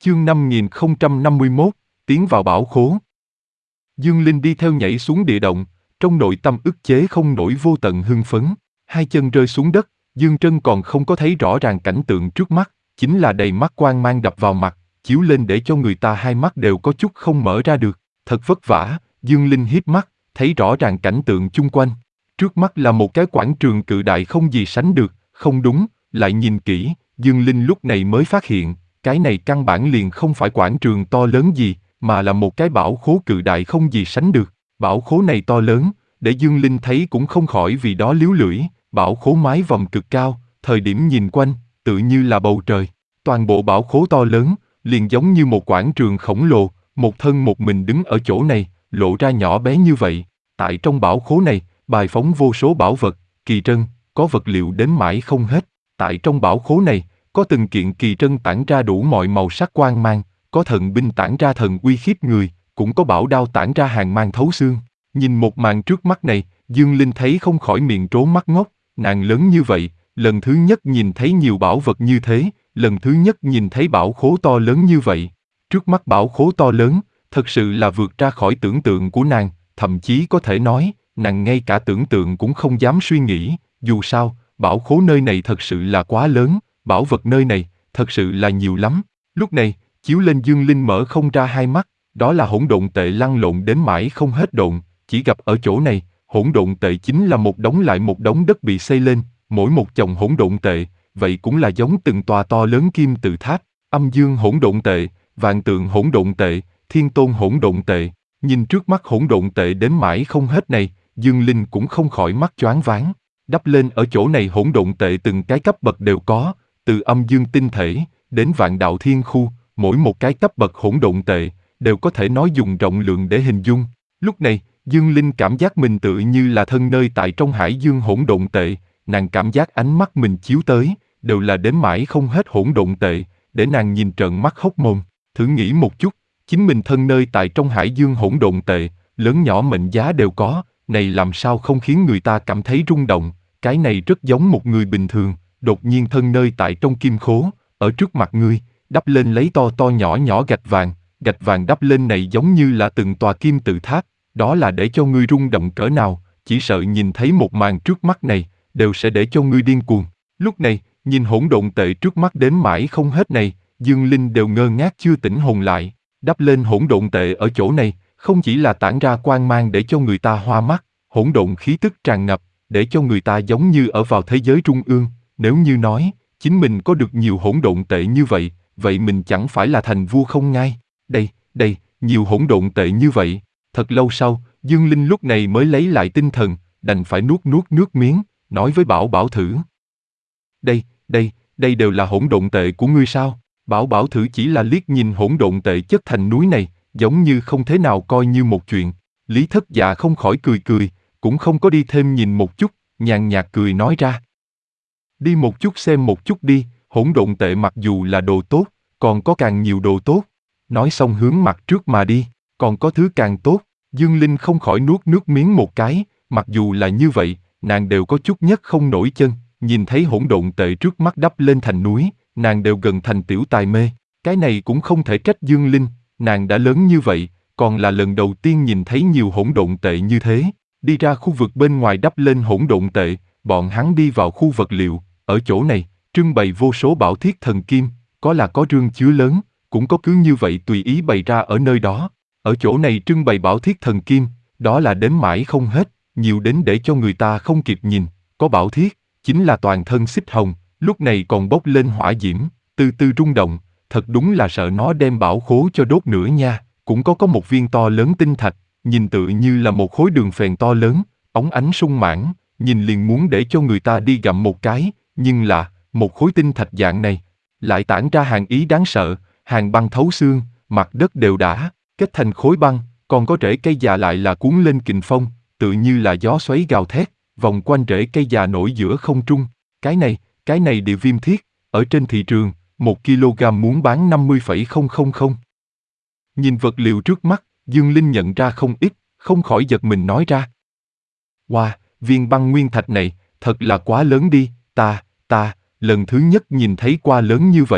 Chương 5051, tiến vào bảo khố. Dương Linh đi theo nhảy xuống địa động, trong nội tâm ức chế không nổi vô tận hưng phấn. Hai chân rơi xuống đất, Dương Trân còn không có thấy rõ ràng cảnh tượng trước mắt, chính là đầy mắt quang mang đập vào mặt, chiếu lên để cho người ta hai mắt đều có chút không mở ra được. Thật vất vả, Dương Linh híp mắt, thấy rõ ràng cảnh tượng chung quanh. Trước mắt là một cái quảng trường cự đại không gì sánh được, không đúng, lại nhìn kỹ, Dương Linh lúc này mới phát hiện, cái này căn bản liền không phải quảng trường to lớn gì, mà là một cái bảo khố cự đại không gì sánh được. Bảo khố này to lớn, để Dương Linh thấy cũng không khỏi vì đó líu lưỡi. Bảo khố mái vòm cực cao, thời điểm nhìn quanh, tự như là bầu trời. Toàn bộ bảo khố to lớn, liền giống như một quảng trường khổng lồ, một thân một mình đứng ở chỗ này, lộ ra nhỏ bé như vậy. Tại trong bảo khố này, bài phóng vô số bảo vật, kỳ trân, có vật liệu đến mãi không hết. Tại trong bảo khố này, có từng kiện kỳ trân tản ra đủ mọi màu sắc quang mang, có thần binh tản ra thần uy khiếp người, cũng có bảo đao tản ra hàn mang thấu xương. Nhìn một màn trước mắt này, Dương Linh thấy không khỏi miệng trố mắt ngốc, nàng lớn như vậy, lần thứ nhất nhìn thấy nhiều bảo vật như thế, lần thứ nhất nhìn thấy bảo khố to lớn như vậy. Trước mắt bảo khố to lớn, thật sự là vượt ra khỏi tưởng tượng của nàng, thậm chí có thể nói, nàng ngay cả tưởng tượng cũng không dám suy nghĩ, dù sao, bảo khố nơi này thật sự là quá lớn, bảo vật nơi này, thật sự là nhiều lắm. Lúc này, chiếu lên Dương Linh mở không ra hai mắt, đó là hỗn độn tệ lăn lộn đến mãi không hết độn, chỉ gặp ở chỗ này, hỗn độn tệ chính là một đống lại một đống đất bị xây lên, mỗi một chồng hỗn độn tệ, vậy cũng là giống từng tòa to lớn kim tự tháp, âm dương hỗn độn tệ, vạn tượng hỗn độn tệ, thiên tôn hỗn độn tệ. Nhìn trước mắt hỗn độn tệ đến mãi không hết này, Dương Linh cũng không khỏi mắt choáng váng. Đắp lên ở chỗ này hỗn độn tệ từng cái cấp bậc đều có, từ âm dương tinh thể đến vạn đạo thiên khu, mỗi một cái cấp bậc hỗn độn tệ đều có thể nói dùng rộng lượng để hình dung. Lúc này, Dương Linh cảm giác mình tự như là thân nơi tại trong hải dương hỗn độn tệ, nàng cảm giác ánh mắt mình chiếu tới, đều là đến mãi không hết hỗn độn tệ, để nàng nhìn trợn mắt hốc mồm. Thử nghĩ một chút, chính mình thân nơi tại trong hải dương hỗn độn tệ, lớn nhỏ mệnh giá đều có, này làm sao không khiến người ta cảm thấy rung động, cái này rất giống một người bình thường, đột nhiên thân nơi tại trong kim khố, ở trước mặt ngươi, đắp lên lấy to to nhỏ nhỏ gạch vàng đắp lên này giống như là từng tòa kim tự tháp, đó là để cho ngươi rung động cỡ nào, chỉ sợ nhìn thấy một màn trước mắt này, đều sẽ để cho ngươi điên cuồng. Lúc này, nhìn hỗn độn tệ trước mắt đến mãi không hết này, Dương Linh đều ngơ ngác chưa tỉnh hồn lại, đắp lên hỗn độn tệ ở chỗ này, không chỉ là tản ra quang mang để cho người ta hoa mắt, hỗn độn khí tức tràn ngập, để cho người ta giống như ở vào thế giới trung ương, nếu như nói, chính mình có được nhiều hỗn độn tệ như vậy, vậy mình chẳng phải là thành vua không ngai. Đây, nhiều hỗn độn tệ như vậy. Thật lâu sau, Dương Linh lúc này mới lấy lại tinh thần, đành phải nuốt nước miếng, nói với Bảo Bảo thử. Đây đều là hỗn độn tệ của ngươi sao? Bảo Bảo thử chỉ là liếc nhìn hỗn độn tệ chất thành núi này, giống như không thế nào coi như một chuyện. Lý Thất Dạ không khỏi cười, cũng không có đi thêm nhìn một chút, nhàn nhạt cười nói ra. Đi một chút xem một chút đi, hỗn độn tệ mặc dù là đồ tốt, còn có càng nhiều đồ tốt. Nói xong hướng mặt trước mà đi, còn có thứ càng tốt. Dương Linh không khỏi nuốt nước miếng một cái, mặc dù là như vậy, nàng đều có chút nhất không nổi chân, nhìn thấy hỗn độn tệ trước mắt đắp lên thành núi, nàng đều gần thành tiểu tài mê. Cái này cũng không thể trách Dương Linh, nàng đã lớn như vậy, còn là lần đầu tiên nhìn thấy nhiều hỗn độn tệ như thế. Đi ra khu vực bên ngoài đắp lên hỗn độn tệ, bọn hắn đi vào khu vật liệu, ở chỗ này, trưng bày vô số bảo thiết thần kim, có là có rương chứa lớn, cũng có cứ như vậy tùy ý bày ra ở nơi đó. Ở chỗ này trưng bày bảo thiết thần kim, đó là đến mãi không hết, nhiều đến để cho người ta không kịp nhìn, có bảo thiết, chính là toàn thân xích hồng, lúc này còn bốc lên hỏa diễm, từ từ rung động, thật đúng là sợ nó đem bảo khố cho đốt nữa nha. Cũng có một viên to lớn tinh thạch, nhìn tự như là một khối đường phèn to lớn, óng ánh sung mãn, nhìn liền muốn để cho người ta đi gặm một cái, nhưng là, một khối tinh thạch dạng này, lại tản ra hàn ý đáng sợ, hàn băng thấu xương, mặt đất đều đã kết thành khối băng, còn có rễ cây già lại là cuốn lên kình phong, tự như là gió xoáy gào thét, vòng quanh rễ cây già nổi giữa không trung. Cái này địa viêm thiết, ở trên thị trường, 1 kg muốn bán 50,000. Nhìn vật liệu trước mắt, Dương Linh nhận ra không ít, không khỏi giật mình nói ra. Wow, viên băng nguyên thạch này, thật là quá lớn đi, ta, lần thứ nhất nhìn thấy qua lớn như vậy,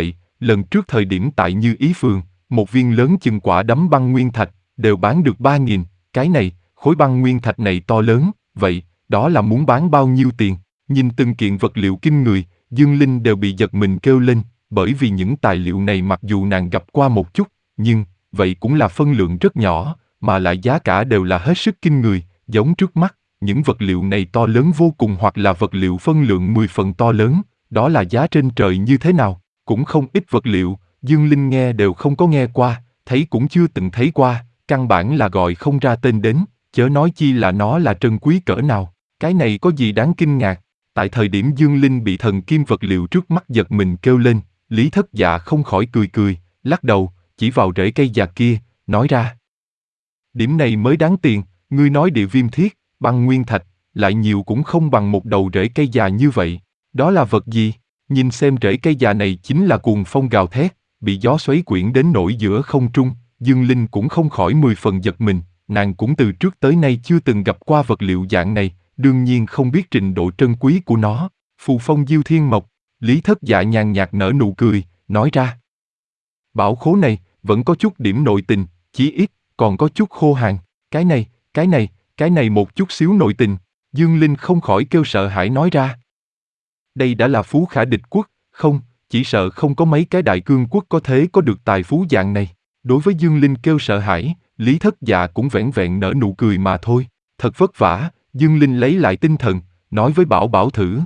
lần trước thời điểm tại Như Ý Phường, một viên lớn chừng quả đấm băng nguyên thạch, đều bán được 3.000, cái này, khối băng nguyên thạch này to lớn, vậy, đó là muốn bán bao nhiêu tiền? Nhìn từng kiện vật liệu kinh người, Dương Linh đều bị giật mình kêu lên, bởi vì những tài liệu này mặc dù nàng gặp qua một chút, nhưng, vậy cũng là phân lượng rất nhỏ, mà lại giá cả đều là hết sức kinh người, giống trước mắt, những vật liệu này to lớn vô cùng hoặc là vật liệu phân lượng 10 phần to lớn, đó là giá trên trời như thế nào, cũng không ít vật liệu, Dương Linh nghe đều không có nghe qua, thấy cũng chưa từng thấy qua, căn bản là gọi không ra tên đến, chớ nói chi là nó là trân quý cỡ nào, cái này có gì đáng kinh ngạc. Tại thời điểm Dương Linh bị thần kim vật liệu trước mắt giật mình kêu lên, Lý Thất Dạ không khỏi cười cười, lắc đầu, chỉ vào rễ cây già kia, nói ra. Điểm này mới đáng tiền, ngươi nói địa viêm thiết, băng nguyên thạch, lại nhiều cũng không bằng một đầu rễ cây già như vậy. Đó là vật gì? Nhìn xem rễ cây già này chính là cuồng phong gào thét, bị gió xoáy quyển đến nổi giữa không trung, Dương Linh cũng không khỏi 10 phần giật mình, nàng cũng từ trước tới nay chưa từng gặp qua vật liệu dạng này, đương nhiên không biết trình độ trân quý của nó. Phù phong diêu thiên mộc, Lý Thất Dạ nhàn nhạt nở nụ cười, nói ra. Bảo khố này, vẫn có chút điểm nội tình, chí ít, còn có chút khô hàng, cái này một chút xíu nội tình, Dương Linh không khỏi kêu sợ hãi nói ra. Đây đã là phú khả địch quốc, không, chỉ sợ không có mấy cái đại cương quốc có thế có được tài phú dạng này. Đối với Dương Linh kêu sợ hãi, Lý Thất Dạ cũng vẻn vẹn nở nụ cười mà thôi, thật vất vả, Dương Linh lấy lại tinh thần, nói với Bảo Bảo thử,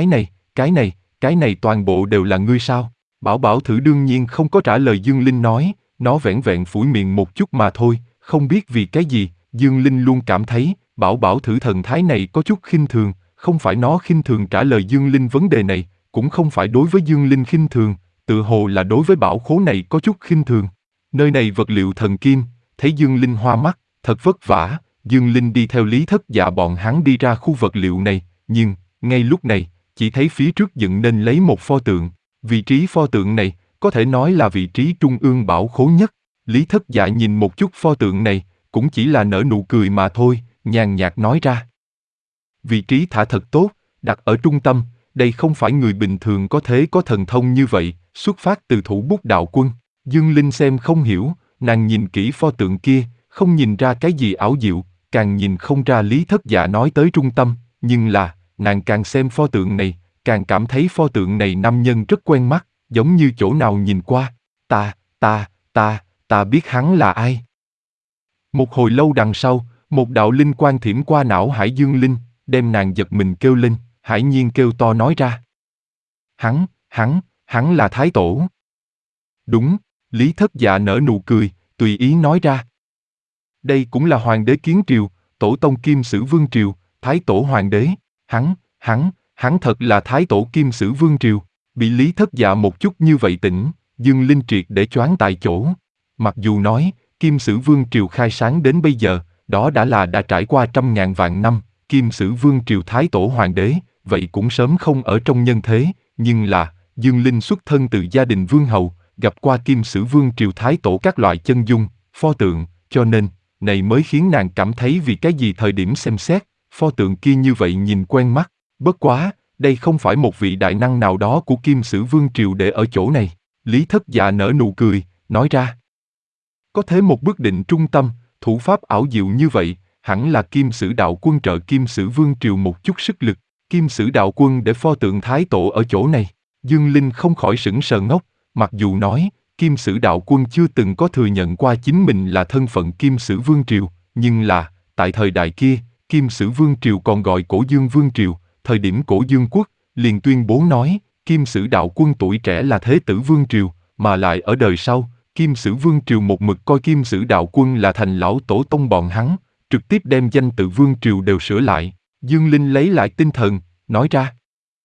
cái này toàn bộ đều là ngươi sao? Bảo Bảo thử đương nhiên không có trả lời Dương Linh nói, nó vẻn vẹn phủi miệng một chút mà thôi, không biết vì cái gì, Dương Linh luôn cảm thấy, Bảo Bảo thử thần thái này có chút khinh thường, không phải nó khinh thường trả lời Dương Linh vấn đề này, cũng không phải đối với Dương Linh khinh thường, tự hồ là đối với bảo khố này có chút khinh thường. Nơi này vật liệu thần kim, thấy Dương Linh hoa mắt, thật vất vả, Dương Linh đi theo Lý Thất Dạ bọn hắn đi ra khu vật liệu này, nhưng, ngay lúc này, chỉ thấy phía trước dựng nên lấy một pho tượng, vị trí pho tượng này, có thể nói là vị trí trung ương bảo khố nhất. Lý Thất Dạ nhìn một chút pho tượng này, cũng chỉ là nở nụ cười mà thôi, nhàn nhạt nói ra. Vị trí thả thật tốt, đặt ở trung tâm, đây không phải người bình thường có thế có thần thông như vậy, xuất phát từ thủ bút đạo quân. Dương Linh xem không hiểu, nàng nhìn kỹ pho tượng kia, không nhìn ra cái gì ảo diệu, càng nhìn không ra Lý Thất Dạ nói tới trung tâm, nhưng là, nàng càng xem pho tượng này, càng cảm thấy pho tượng này nam nhân rất quen mắt, giống như chỗ nào nhìn qua. Ta biết hắn là ai. Một hồi lâu đằng sau, một đạo linh quang thiểm qua não hải Dương Linh, đem nàng giật mình kêu lên, hải nhiên kêu to nói ra. Hắn là Thái Tổ. Đúng, Lý Thất Dạ nở nụ cười, tùy ý nói ra. Đây cũng là hoàng đế Kiến Triều, tổ tông Kim Sử Vương Triều, Thái Tổ hoàng đế, hắn thật là Thái Tổ Kim Sử Vương Triều, bị Lý Thất Dạ một chút như vậy tỉnh, Dương Linh triệt để choáng tại chỗ. Mặc dù nói, Kim Sử Vương Triều khai sáng đến bây giờ, đó đã trải qua 100.000 vạn năm, Kim Sử Vương Triều Thái Tổ hoàng đế, vậy cũng sớm không ở trong nhân thế, nhưng là, Dương Linh xuất thân từ gia đình vương hầu, gặp qua Kim Sử Vương Triều Thái Tổ các loại chân dung, pho tượng, cho nên, này mới khiến nàng cảm thấy vì cái gì thời điểm xem xét, pho tượng kia như vậy nhìn quen mắt, bất quá, đây không phải một vị đại năng nào đó của Kim Sử Vương Triều để ở chỗ này. Lý Thất Dạ nở nụ cười, nói ra. Có thế một bước định trung tâm, thủ pháp ảo diệu như vậy, hẳn là Kim Sử Đạo Quân trợ Kim Sử Vương Triều một chút sức lực. Kim Sử Đạo Quân để pho tượng Thái Tổ ở chỗ này. Dương Linh không khỏi sững sờ ngốc, mặc dù nói, Kim Sử Đạo Quân chưa từng có thừa nhận qua chính mình là thân phận Kim Sử Vương Triều, nhưng là, tại thời đại kia, Kim Sử Vương Triều còn gọi Cổ Dương Vương Triều, thời điểm Cổ Dương Quốc, liền tuyên bố nói, Kim Sử Đạo Quân tuổi trẻ là Thế Tử Vương Triều, mà lại ở đời sau, Kim Sử Vương Triều một mực coi Kim Sử Đạo Quân là thành lão tổ tông bọn hắn, trực tiếp đem danh tự Vương Triều đều sửa lại. Dương Linh lấy lại tinh thần, nói ra.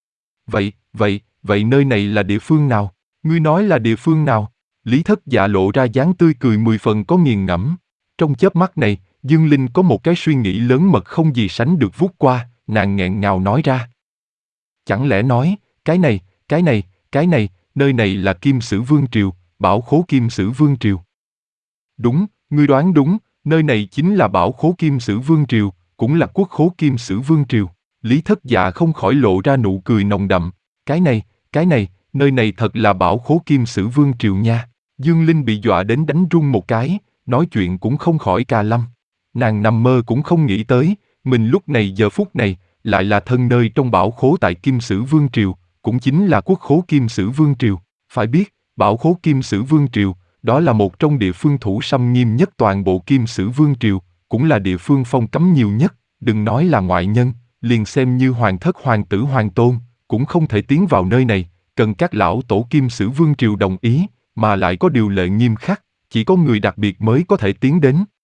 Vậy nơi này là địa phương nào? Ngươi nói là địa phương nào? Lý Thất Dạ lộ ra dáng tươi cười 10 phần có nghiền ngẫm. Trong chớp mắt này, Dương Linh có một cái suy nghĩ lớn mật không gì sánh được vút qua, nàng nghẹn ngào nói ra. Chẳng lẽ nói, cái này, nơi này là Kim Sử Vương Triều, bảo khố Kim Sử Vương Triều. Đúng, ngươi đoán đúng, nơi này chính là bảo khố Kim Sử Vương Triều, cũng là quốc khố Kim Sử Vương Triều. Lý Thất Dạ không khỏi lộ ra nụ cười nồng đậm. nơi này thật là bảo khố Kim Sử Vương Triều nha. Dương Linh bị dọa đến đánh run một cái, nói chuyện cũng không khỏi cà lâm. Nàng nằm mơ cũng không nghĩ tới, mình lúc này giờ phút này, lại là thân nơi trong bảo khố tại Kim Sử Vương Triều, cũng chính là quốc khố Kim Sử Vương Triều. Phải biết, bảo khố Kim Sử Vương Triều, đó là một trong địa phương thủ xâm nghiêm nhất toàn bộ Kim Sử Vương Triều, cũng là địa phương phong cấm nhiều nhất, đừng nói là ngoại nhân, liền xem như hoàng thất hoàng tử hoàng tôn, cũng không thể tiến vào nơi này, cần các lão tổ Kim Sử Vương Triều đồng ý, mà lại có điều lệ nghiêm khắc, chỉ có người đặc biệt mới có thể tiến đến.